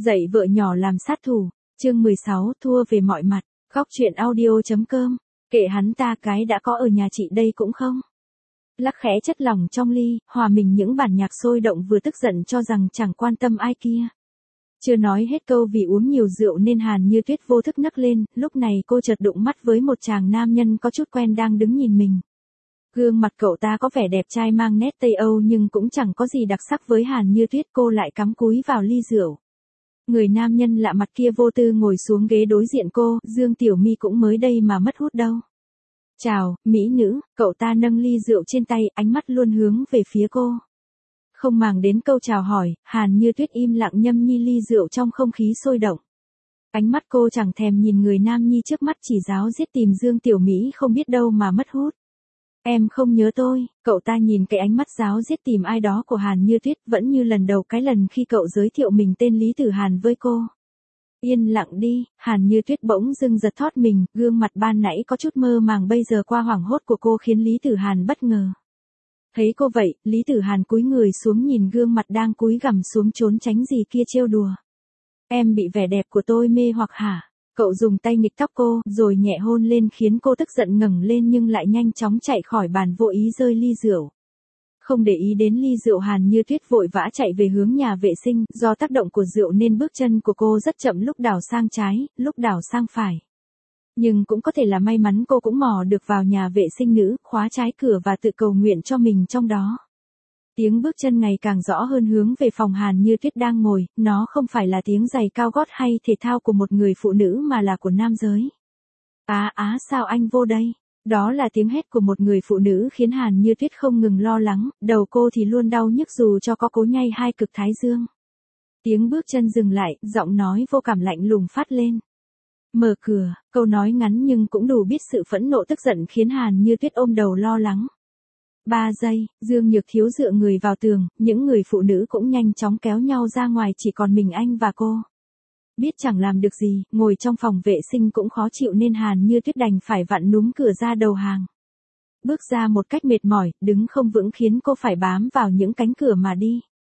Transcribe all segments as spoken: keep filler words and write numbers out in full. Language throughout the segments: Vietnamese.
Dạy vợ nhỏ làm sát thủ, chương mười sáu thua về mọi mặt, góc chuyện audio.com, kệ hắn ta cái đã có ở nhà chị đây cũng không. Lắc khẽ chất lỏng trong ly, hòa mình những bản nhạc sôi động vừa tức giận cho rằng chẳng quan tâm ai kia. Chưa nói hết câu vì uống nhiều rượu nên Hàn Như Tuyết vô thức nấc lên, lúc này cô chợt đụng mắt với một chàng nam nhân có chút quen đang đứng nhìn mình. Gương mặt cậu ta có vẻ đẹp trai mang nét Tây Âu nhưng cũng chẳng có gì đặc sắc với Hàn Như Tuyết, cô lại cắm cúi vào ly rượu. Người nam nhân lạ mặt kia vô tư ngồi xuống ghế đối diện cô, Dương Tiểu My cũng mới đây mà mất hút đâu. Chào, mỹ nữ, cậu ta nâng ly rượu trên tay, ánh mắt luôn hướng về phía cô. Không màng đến câu chào hỏi, Hàn Như Tuyết im lặng nhâm nhi ly rượu trong không khí sôi động. Ánh mắt cô chẳng thèm nhìn người nam nhi trước mắt, chỉ ráo riết tìm Dương Tiểu Mỹ không biết đâu mà mất hút. Em không nhớ tôi, cậu ta nhìn cái ánh mắt ráo riết tìm ai đó của Hàn Như Tuyết vẫn như lần đầu cái lần khi cậu giới thiệu mình tên Lý Tử Hàn với cô. Yên lặng đi, Hàn Như Tuyết bỗng dưng giật thót mình, gương mặt ban nãy có chút mơ màng bây giờ qua hoảng hốt của cô khiến Lý Tử Hàn bất ngờ. Thấy cô vậy, Lý Tử Hàn cúi người xuống nhìn gương mặt đang cúi gằm xuống trốn tránh gì kia trêu đùa. Em bị vẻ đẹp của tôi mê hoặc hả? Cậu dùng tay nghịch tóc cô, rồi nhẹ hôn lên khiến cô tức giận ngẩng lên nhưng lại nhanh chóng chạy khỏi bàn vô ý rơi ly rượu. Không để ý đến ly rượu, Hàn Như Tuyết vội vã chạy về hướng nhà vệ sinh, do tác động của rượu nên bước chân của cô rất chậm, lúc đảo sang trái, lúc đảo sang phải. Nhưng cũng có thể là may mắn cô cũng mò được vào nhà vệ sinh nữ, khóa trái cửa và tự cầu nguyện cho mình trong đó. Tiếng bước chân ngày càng rõ hơn hướng về phòng Hàn Như Tuyết đang ngồi, nó không phải là tiếng giày cao gót hay thể thao của một người phụ nữ mà là của nam giới. Á á sao anh vô đây? Đó là tiếng hét của một người phụ nữ khiến Hàn Như Tuyết không ngừng lo lắng, đầu cô thì luôn đau nhức dù cho có cố nhay hai cực thái dương. Tiếng bước chân dừng lại, giọng nói vô cảm lạnh lùng phát lên. Mở cửa, câu nói ngắn nhưng cũng đủ biết sự phẫn nộ tức giận khiến Hàn Như Tuyết ôm đầu lo lắng. Ba giây, Dương Nhược Thiếu dựa người vào tường, những người phụ nữ cũng nhanh chóng kéo nhau ra ngoài, chỉ còn mình anh và cô. Biết chẳng làm được gì, ngồi trong phòng vệ sinh cũng khó chịu nên Hàn Như Tuyết đành phải vặn núm cửa ra đầu hàng. Bước ra một cách mệt mỏi, đứng không vững khiến cô phải bám vào những cánh cửa mà đi.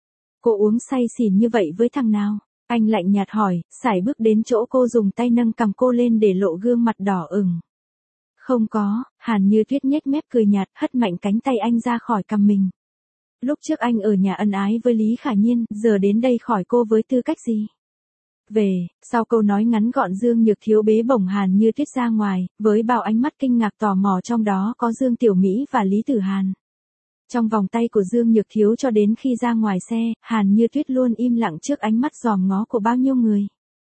Cô uống say xỉn như vậy với thằng nào? Anh lạnh nhạt hỏi, sải bước đến chỗ cô, dùng tay nâng cằm cô lên để lộ gương mặt đỏ ửng. Không có, Hàn Như Tuyết nhếch mép cười nhạt, hất mạnh cánh tay anh ra khỏi cằm mình. Lúc trước anh ở nhà ân ái với Lý Khả Nhiên, giờ đến đây khỏi cô với tư cách gì? Về, sau câu nói ngắn gọn, Dương Nhược Thiếu bế bổng Hàn Như Tuyết ra ngoài, với bao ánh mắt kinh ngạc tò mò, trong đó có Dương Tiểu Mỹ và Lý Tử Hàn. Trong vòng tay của Dương Nhược Thiếu cho đến khi ra ngoài xe, Hàn Như Tuyết luôn im lặng trước ánh mắt dòm ngó của bao nhiêu người.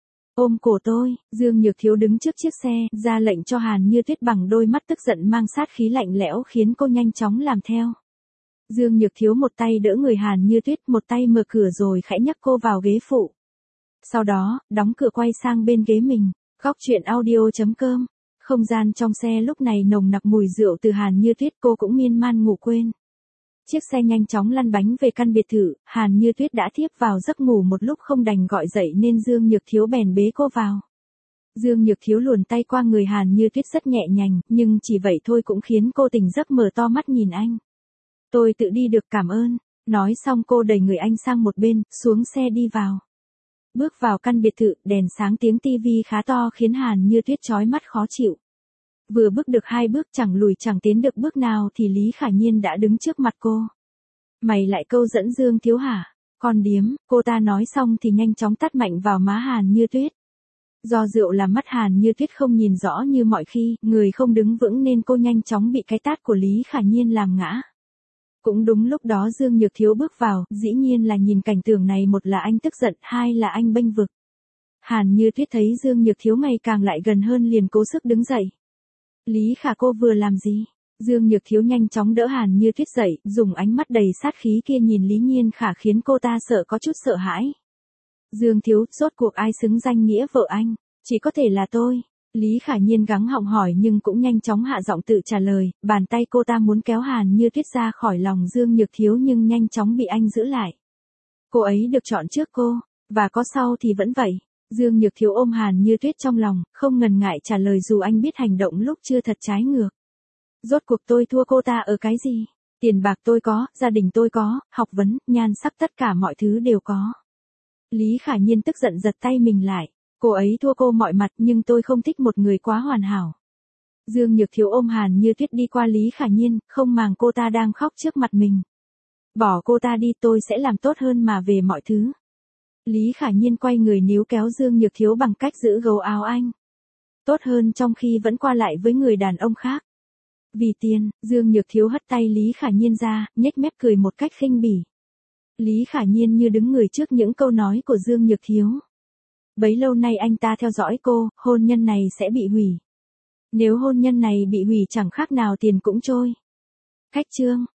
Ôm cổ tôi, Dương Nhược Thiếu đứng trước chiếc xe, ra lệnh cho Hàn Như Tuyết bằng đôi mắt tức giận mang sát khí lạnh lẽo khiến cô nhanh chóng làm theo. Dương Nhược Thiếu một tay đỡ người Hàn Như Tuyết, một tay mở cửa rồi khẽ nhấc cô vào ghế phụ. Sau đó, đóng cửa quay sang bên ghế mình. Góc chuyện audio.com. Không gian trong xe lúc này nồng nặc mùi rượu từ Hàn Như Tuyết, cô cũng miên man ngủ quên. Chiếc xe nhanh chóng lăn bánh về căn biệt thự, Hàn Như Tuyết đã thiếp vào giấc ngủ một lúc không đành gọi dậy nên Dương Nhược Thiếu bèn bế cô vào. Dương Nhược Thiếu luồn tay qua người Hàn Như Tuyết rất nhẹ nhàng, nhưng chỉ vậy thôi cũng khiến cô tỉnh giấc, mở to mắt nhìn anh. Tôi tự đi được, cảm ơn. Nói xong cô đẩy người anh sang một bên, xuống xe đi vào. Bước vào căn biệt thự, đèn sáng, tiếng tivi khá to khiến Hàn Như Tuyết chói mắt khó chịu. Vừa bước được hai bước chẳng lùi chẳng tiến được bước nào thì Lý Khả Nhiên đã đứng trước mặt cô. Mày lại câu dẫn Dương Thiếu hả? Con điếm, cô ta nói xong thì nhanh chóng tát mạnh vào má Hàn Như Tuyết. Do rượu làm mắt Hàn Như Tuyết không nhìn rõ như mọi khi, người không đứng vững nên cô nhanh chóng bị cái tát của Lý Khả Nhiên làm ngã. Cũng đúng lúc đó Dương Nhược Thiếu bước vào, dĩ nhiên là nhìn cảnh tượng này, một là anh tức giận, hai là anh bênh vực. Hàn Như Tuyết thấy Dương Nhược Thiếu ngày càng lại gần hơn liền cố sức đứng dậy. Lý Khả, cô vừa làm gì? Dương Nhược Thiếu nhanh chóng đỡ Hàn Như Tuyết dậy, dùng ánh mắt đầy sát khí kia nhìn Lý Nhiên Khả khiến cô ta sợ có chút sợ hãi. Dương Thiếu, rốt cuộc ai xứng danh nghĩa vợ anh? Chỉ có thể là tôi. Lý Khả Nhiên gắng họng hỏi nhưng cũng nhanh chóng hạ giọng tự trả lời, bàn tay cô ta muốn kéo Hàn Như Tuyết ra khỏi lòng Dương Nhược Thiếu nhưng nhanh chóng bị anh giữ lại. Cô ấy được chọn trước cô, và có sau thì vẫn vậy. Dương Nhược Thiếu ôm Hàn Như Tuyết trong lòng, không ngần ngại trả lời dù anh biết hành động lúc chưa thật trái ngược. Rốt cuộc tôi thua cô ta ở cái gì? Tiền bạc tôi có, gia đình tôi có, học vấn, nhan sắc, tất cả mọi thứ đều có. Lý Khả Nhiên tức giận giật tay mình lại. Cô ấy thua cô mọi mặt nhưng tôi không thích một người quá hoàn hảo. Dương Nhược Thiếu ôm Hàn Như Tuyết đi qua Lý Khả Nhiên, không màng cô ta đang khóc trước mặt mình. Bỏ cô ta đi, tôi sẽ làm tốt hơn mà về mọi thứ. Lý Khả Nhiên quay người níu kéo Dương Nhược Thiếu bằng cách giữ gấu áo anh. Tốt hơn trong khi vẫn qua lại với người đàn ông khác. Vì tiền, Dương Nhược Thiếu hất tay Lý Khả Nhiên ra, nhếch mép cười một cách khinh bỉ. Lý Khả Nhiên như đứng người trước những câu nói của Dương Nhược Thiếu. Bấy lâu nay anh ta theo dõi cô, hôn nhân này sẽ bị hủy. Nếu hôn nhân này bị hủy chẳng khác nào tiền cũng trôi. Cách chương